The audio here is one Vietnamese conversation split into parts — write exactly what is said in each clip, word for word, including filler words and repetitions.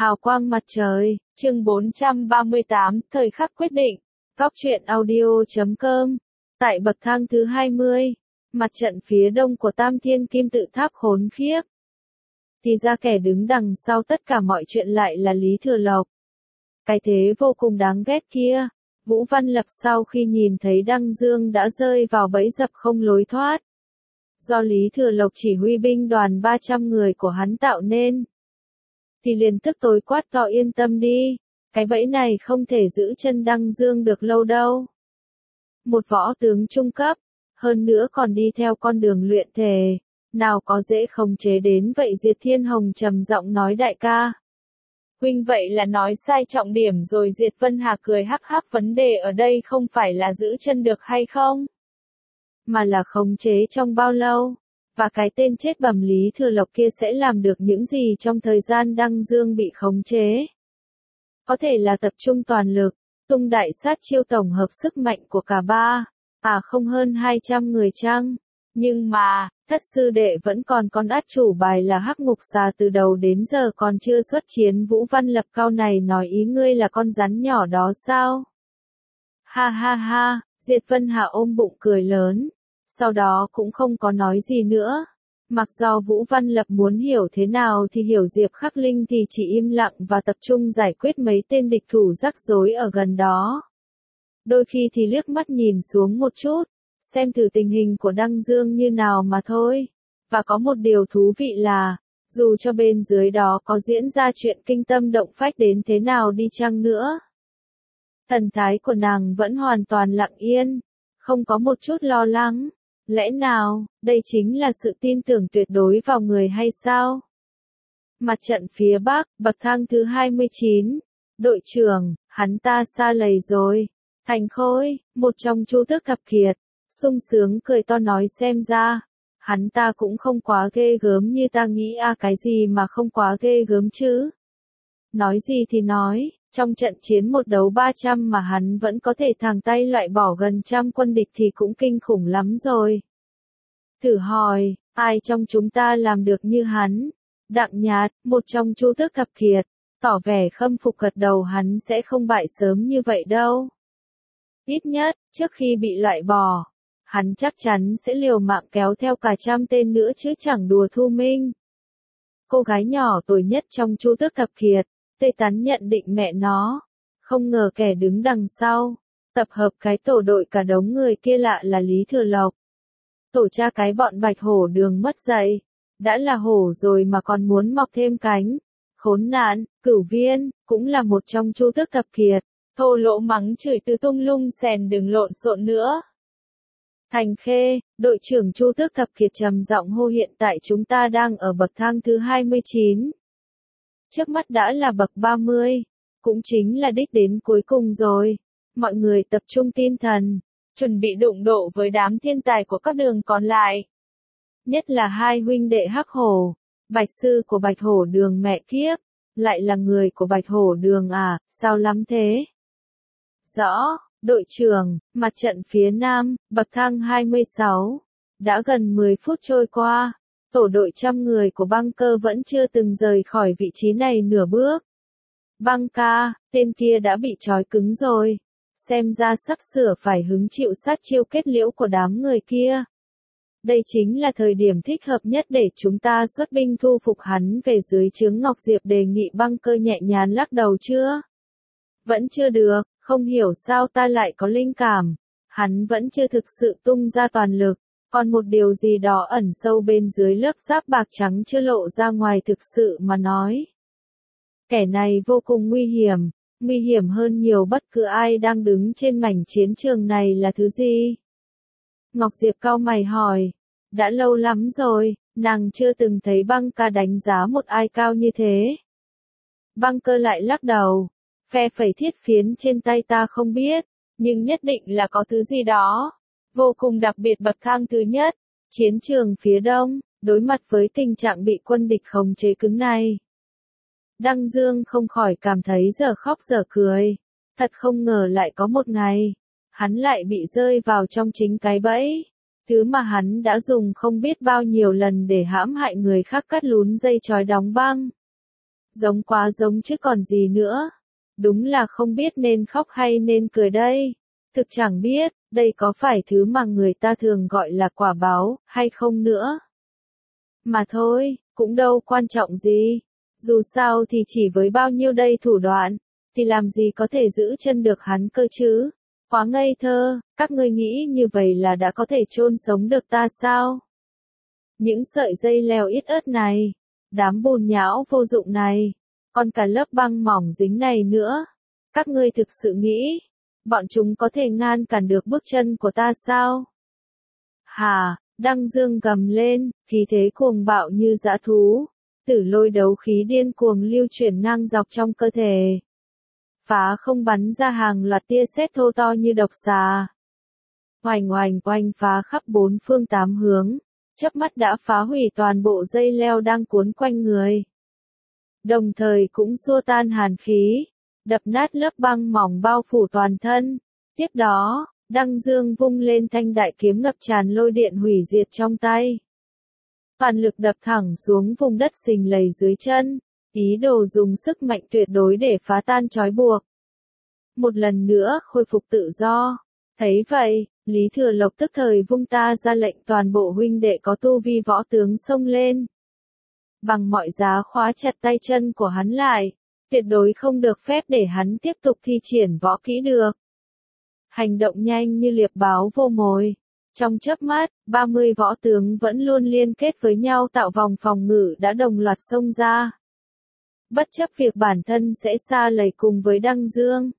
Hào quang mặt trời, chương bốn trăm ba mươi tám, thời khắc quyết định. Góc truyện audio chấm com. Tại bậc thang thứ hai mươi, mặt trận phía đông của Tam Thiên Kim Tự Tháp khốn khiếp. Thì ra kẻ đứng đằng sau tất cả mọi chuyện lại là Lý Thừa Lộc. Cái thế vô cùng đáng ghét kia. Vũ Văn Lập sau khi nhìn thấy Đăng Dương đã rơi vào bẫy dập không lối thoát. Do Lý Thừa Lộc chỉ huy binh đoàn ba trăm người của hắn tạo nên. Thì liền tức tối quát to yên tâm đi, cái bẫy này không thể giữ chân Đăng Dương được lâu đâu. Một võ tướng trung cấp, hơn nữa còn đi theo con đường luyện thể, nào có dễ khống chế đến vậy. Diệt Thiên Hồng trầm giọng nói đại ca. Huynh vậy là nói sai trọng điểm rồi. Diệt Vân Hà cười hắc hắc, vấn đề ở đây không phải là giữ chân được hay không, mà là khống chế trong bao lâu. Và cái tên chết bầm Lý Thừa Lộc kia sẽ làm được những gì trong thời gian Đăng Dương bị khống chế? Có thể là tập trung toàn lực, tung đại sát chiêu tổng hợp sức mạnh của cả ba, à không hơn hai trăm người chăng? Nhưng mà, thất sư đệ vẫn còn con át chủ bài là Hắc Ngục Xà, từ đầu đến giờ còn chưa xuất chiến. Vũ Văn Lập cao này nói ý ngươi là con rắn nhỏ đó sao? Ha ha ha, Diệt Vân Hà ôm bụng cười lớn. Sau đó cũng không có nói gì nữa. Mặc do Vũ Văn Lập muốn hiểu thế nào thì hiểu, Diệp Khắc Linh thì chỉ im lặng và tập trung giải quyết mấy tên địch thủ rắc rối ở gần đó. Đôi khi thì liếc mắt nhìn xuống một chút, xem thử tình hình của Đăng Dương như nào mà thôi. Và có một điều thú vị là, dù cho bên dưới đó có diễn ra chuyện kinh tâm động phách đến thế nào đi chăng nữa, thần thái của nàng vẫn hoàn toàn lặng yên, không có một chút lo lắng. Lẽ nào, đây chính là sự tin tưởng tuyệt đối vào người hay sao? Mặt trận phía Bắc, bậc thang thứ hai mươi chín. Đội trưởng, hắn ta xa lầy rồi. Thành Khôi, một trong Chu Tước Thập Kiệt, sung sướng cười to nói, xem ra, hắn ta cũng không quá ghê gớm như ta nghĩ. À cái gì mà không quá ghê gớm chứ? Nói gì thì nói, trong trận chiến một đấu ba trăm mà hắn vẫn có thể thẳng tay loại bỏ gần trăm quân địch thì cũng kinh khủng lắm rồi. Thử hỏi, ai trong chúng ta làm được như hắn? Đặng Nhạt, một trong Chu Tước Thập Kiệt, tỏ vẻ khâm phục gật đầu, hắn sẽ không bại sớm như vậy đâu. Ít nhất, trước khi bị loại bỏ, hắn chắc chắn sẽ liều mạng kéo theo cả trăm tên nữa chứ chẳng đùa. Thu Minh, cô gái nhỏ tuổi nhất trong Chu Tước Thập Kiệt, Tê Tán nhận định mẹ nó, không ngờ kẻ đứng đằng sau, tập hợp cái tổ đội cả đống người kia lạ là Lý Thừa Lộc. Tổ cha cái bọn Bạch Hổ Đường mất dạy, đã là hổ rồi mà còn muốn mọc thêm cánh. Khốn nạn. Cửu Viên, cũng là một trong Chu Tước Thập Kiệt, thô lỗ mắng chửi từ tung lung xèn, đừng lộn xộn nữa. Thành Khê, đội trưởng Chu Tước Thập Kiệt trầm giọng hô, hiện tại chúng ta đang ở bậc thang thứ hai mươi chín. Trước mắt đã là bậc ba mươi, cũng chính là đích đến cuối cùng rồi. Mọi người tập trung tinh thần, chuẩn bị đụng độ với đám thiên tài của các đường còn lại. Nhất là hai huynh đệ Hắc Hổ, Bạch Sư của Bạch Hổ Đường, mẹ kiếp, lại là người của Bạch Hổ Đường à, sao lắm thế? Rõ, đội trưởng, mặt trận phía Nam, bậc thang hai mươi sáu. Đã gần mười phút trôi qua, tổ đội trăm người của Băng Cơ vẫn chưa từng rời khỏi vị trí này nửa bước. Băng ca, tên kia đã bị trói cứng rồi. Xem ra sắp sửa phải hứng chịu sát chiêu kết liễu của đám người kia. Đây chính là thời điểm thích hợp nhất để chúng ta xuất binh thu phục hắn về dưới trướng. Ngọc Diệp đề nghị. Băng Cơ nhẹ nhàng lắc đầu, chưa? Vẫn chưa được, không hiểu sao ta lại có linh cảm. Hắn vẫn chưa thực sự tung ra toàn lực, còn một điều gì đó ẩn sâu bên dưới lớp giáp bạc trắng chưa lộ ra ngoài. Thực sự mà nói, kẻ này vô cùng nguy hiểm, nguy hiểm hơn nhiều bất cứ ai đang đứng trên mảnh chiến trường này. Là thứ gì? Ngọc Diệp cau mày hỏi. Đã lâu lắm rồi, nàng chưa từng thấy Băng ca đánh giá một ai cao như thế. Băng Cơ lại lắc đầu, phe phẩy thiết phiến trên tay, ta không biết, nhưng nhất định là có thứ gì đó vô cùng đặc biệt. Bậc thang thứ nhất, chiến trường phía đông, đối mặt với tình trạng bị quân địch khống chế cứng này, Đăng Dương không khỏi cảm thấy dở khóc dở cười. Thật không ngờ lại có một ngày, hắn lại bị rơi vào trong chính cái bẫy, thứ mà hắn đã dùng không biết bao nhiêu lần để hãm hại người khác, cắt lún dây trói đóng băng. Giống quá giống chứ còn gì nữa. Đúng là không biết nên khóc hay nên cười đây. Thực chẳng biết, đây có phải thứ mà người ta thường gọi là quả báo, hay không nữa. Mà thôi, cũng đâu quan trọng gì. Dù sao thì chỉ với bao nhiêu đây thủ đoạn, thì làm gì có thể giữ chân được hắn cơ chứ. Quá ngây thơ, các ngươi nghĩ như vậy là đã có thể chôn sống được ta sao? Những sợi dây leo ít ớt này, đám bùn nhão vô dụng này, còn cả lớp băng mỏng dính này nữa. Các ngươi thực sự nghĩ, bọn chúng có thể ngăn cản được bước chân của ta sao? Hà, Đăng Dương gầm lên, khí thế cuồng bạo như dã thú. Tử lôi đấu khí điên cuồng lưu chuyển ngang dọc trong cơ thể. Phá không bắn ra hàng loạt tia sét thô to như độc xà. Oành oành oanh phá khắp bốn phương tám hướng, chớp mắt đã phá hủy toàn bộ dây leo đang cuốn quanh người. Đồng thời cũng xua tan hàn khí, đập nát lớp băng mỏng bao phủ toàn thân. Tiếp đó, Đăng Dương vung lên thanh đại kiếm ngập tràn lôi điện hủy diệt trong tay. Toàn lực đập thẳng xuống vùng đất sình lầy dưới chân, ý đồ dùng sức mạnh tuyệt đối để phá tan trói buộc. Một lần nữa khôi phục tự do. Thấy vậy, Lý Thừa Lộc tức thời vung ta ra lệnh toàn bộ huynh đệ có tu vi võ tướng xông lên. Bằng mọi giá khóa chặt tay chân của hắn lại, tuyệt đối không được phép để hắn tiếp tục thi triển võ kỹ được. Hành động nhanh như liệp báo vô mồi. Trong chớp mắt, ba mươi võ tướng vẫn luôn liên kết với nhau tạo vòng phòng ngự đã đồng loạt xông ra. Bất chấp việc bản thân sẽ xa lầy cùng với Đăng Dương.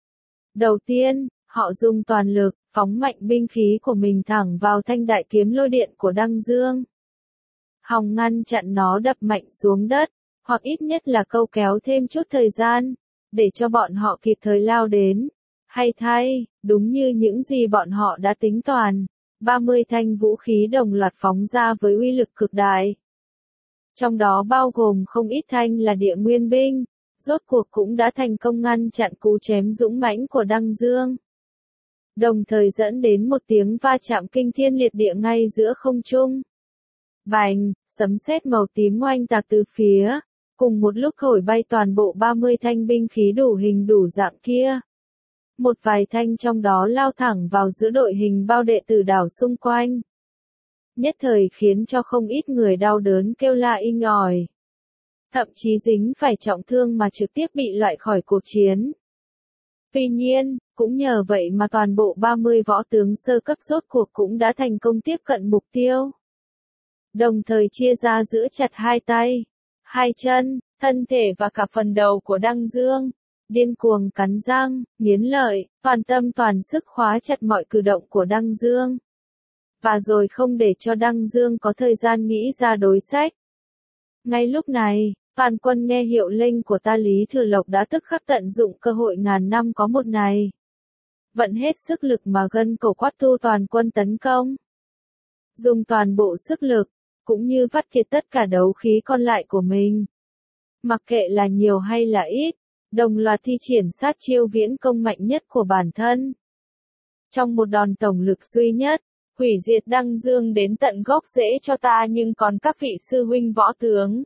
Đầu tiên, họ dùng toàn lực, phóng mạnh binh khí của mình thẳng vào thanh đại kiếm lôi điện của Đăng Dương. Hòng ngăn chặn nó đập mạnh xuống đất, hoặc ít nhất là câu kéo thêm chút thời gian, để cho bọn họ kịp thời lao đến. Hay thay, đúng như những gì bọn họ đã tính toán, ba mươi thanh vũ khí đồng loạt phóng ra với uy lực cực đại. Trong đó bao gồm không ít thanh là địa nguyên binh, rốt cuộc cũng đã thành công ngăn chặn cú chém dũng mãnh của Đăng Dương. Đồng thời dẫn đến một tiếng va chạm kinh thiên liệt địa ngay giữa không trung. Bành, sấm sét màu tím oanh tạc từ phía, cùng một lúc thổi bay toàn bộ ba mươi thanh binh khí đủ hình đủ dạng kia. Một vài thanh trong đó lao thẳng vào giữa đội hình bao đệ tử đảo xung quanh. Nhất thời khiến cho không ít người đau đớn kêu la inh ỏi. Thậm chí dính phải trọng thương mà trực tiếp bị loại khỏi cuộc chiến. Tuy nhiên, cũng nhờ vậy mà toàn bộ ba mươi võ tướng sơ cấp rốt cuộc cũng đã thành công tiếp cận mục tiêu. Đồng thời chia ra giữ chặt hai tay, hai chân, thân thể và cả phần đầu của Đăng Dương. Điên cuồng cắn răng, nghiến lợi, toàn tâm toàn sức khóa chặt mọi cử động của Đăng Dương. Và rồi không để cho Đăng Dương có thời gian nghĩ ra đối sách. Ngay lúc này, toàn quân nghe hiệu lệnh của ta Lý Thừa Lộc đã tức khắc tận dụng cơ hội ngàn năm có một này. Vận hết sức lực mà gân cổ quát tu toàn quân tấn công. Dùng toàn bộ sức lực, cũng như vắt kiệt tất cả đấu khí còn lại của mình. Mặc kệ là nhiều hay là ít, đồng loạt thi triển sát chiêu viễn công mạnh nhất của bản thân. Trong một đòn tổng lực duy nhất, hủy diệt Đăng Dương đến tận gốc rễ cho ta nhưng còn các vị sư huynh võ tướng.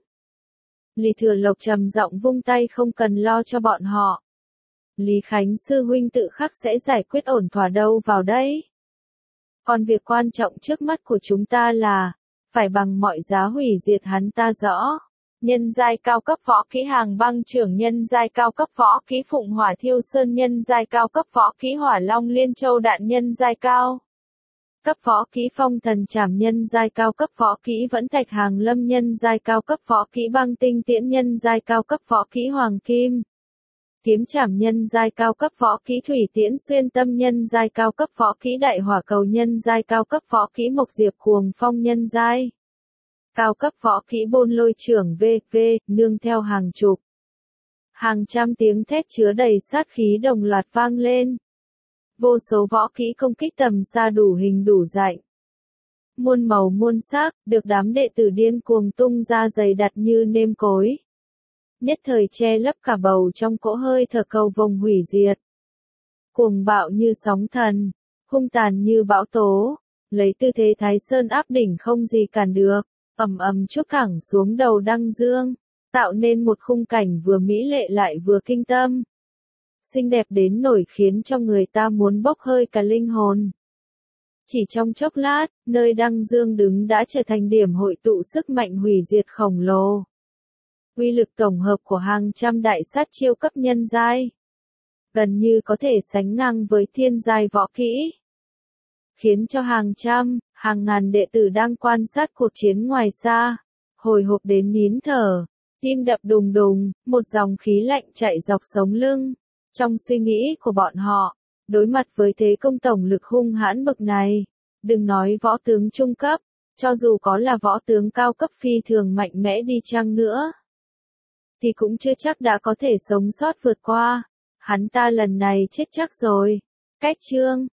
Lý Thừa Lộc trầm giọng vung tay không cần lo cho bọn họ. Lý Khánh sư huynh tự khắc sẽ giải quyết ổn thỏa đâu vào đây. Còn việc quan trọng trước mắt của chúng ta là, phải bằng mọi giá hủy diệt hắn ta rõ. Nhân giai cao cấp võ kỹ hàng băng trưởng, nhân giai cao cấp võ kỹ phụng hỏa thiêu sơn, nhân giai cao cấp võ kỹ hỏa long liên châu đạn, nhân giai cao cấp võ kỹ phong thần trảm, nhân giai cao cấp võ kỹ vẫn thạch hàng lâm, nhân giai cao cấp võ kỹ băng tinh tiễn, nhân giai cao cấp võ kỹ hoàng kim kiếm trảm, nhân giai cao cấp võ kỹ thủy tiễn xuyên tâm, nhân giai cao cấp võ kỹ đại hỏa cầu, nhân giai cao cấp võ kỹ mộc diệp cuồng phong, nhân giai cao cấp võ kỹ bôn lôi trưởng vê vê, nương theo hàng chục, hàng trăm tiếng thét chứa đầy sát khí đồng loạt vang lên. Vô số võ kỹ công kích tầm xa đủ hình đủ dạng, muôn màu muôn sắc, được đám đệ tử điên cuồng tung ra dày đặt như nêm cối. Nhất thời che lấp cả bầu trong cỗ hơi thở cầu vồng hủy diệt. Cuồng bạo như sóng thần, hung tàn như bão tố, lấy tư thế Thái Sơn áp đỉnh không gì cản được. Ầm ầm chúc thẳng xuống đầu Đăng Dương. tạo nên một khung cảnh vừa mỹ lệ lại vừa kinh tâm. Xinh đẹp đến nổi khiến cho người ta muốn bốc hơi cả linh hồn. Chỉ trong chốc lát, nơi Đăng Dương đứng đã trở thành điểm hội tụ sức mạnh hủy diệt khổng lồ. Uy lực tổng hợp của hàng trăm đại sát chiêu cấp nhân giai, gần như có thể sánh ngang với thiên giai võ kỹ, khiến cho hàng trăm, hàng ngàn đệ tử đang quan sát cuộc chiến ngoài xa, hồi hộp đến nín thở, tim đập đùng đùng, một dòng khí lạnh chạy dọc sống lưng. Trong suy nghĩ của bọn họ, đối mặt với thế công tổng lực hung hãn bậc này, đừng nói võ tướng trung cấp, cho dù có là võ tướng cao cấp phi thường mạnh mẽ đi chăng nữa, thì cũng chưa chắc đã có thể sống sót vượt qua. Hắn ta lần này chết chắc rồi. Cách chương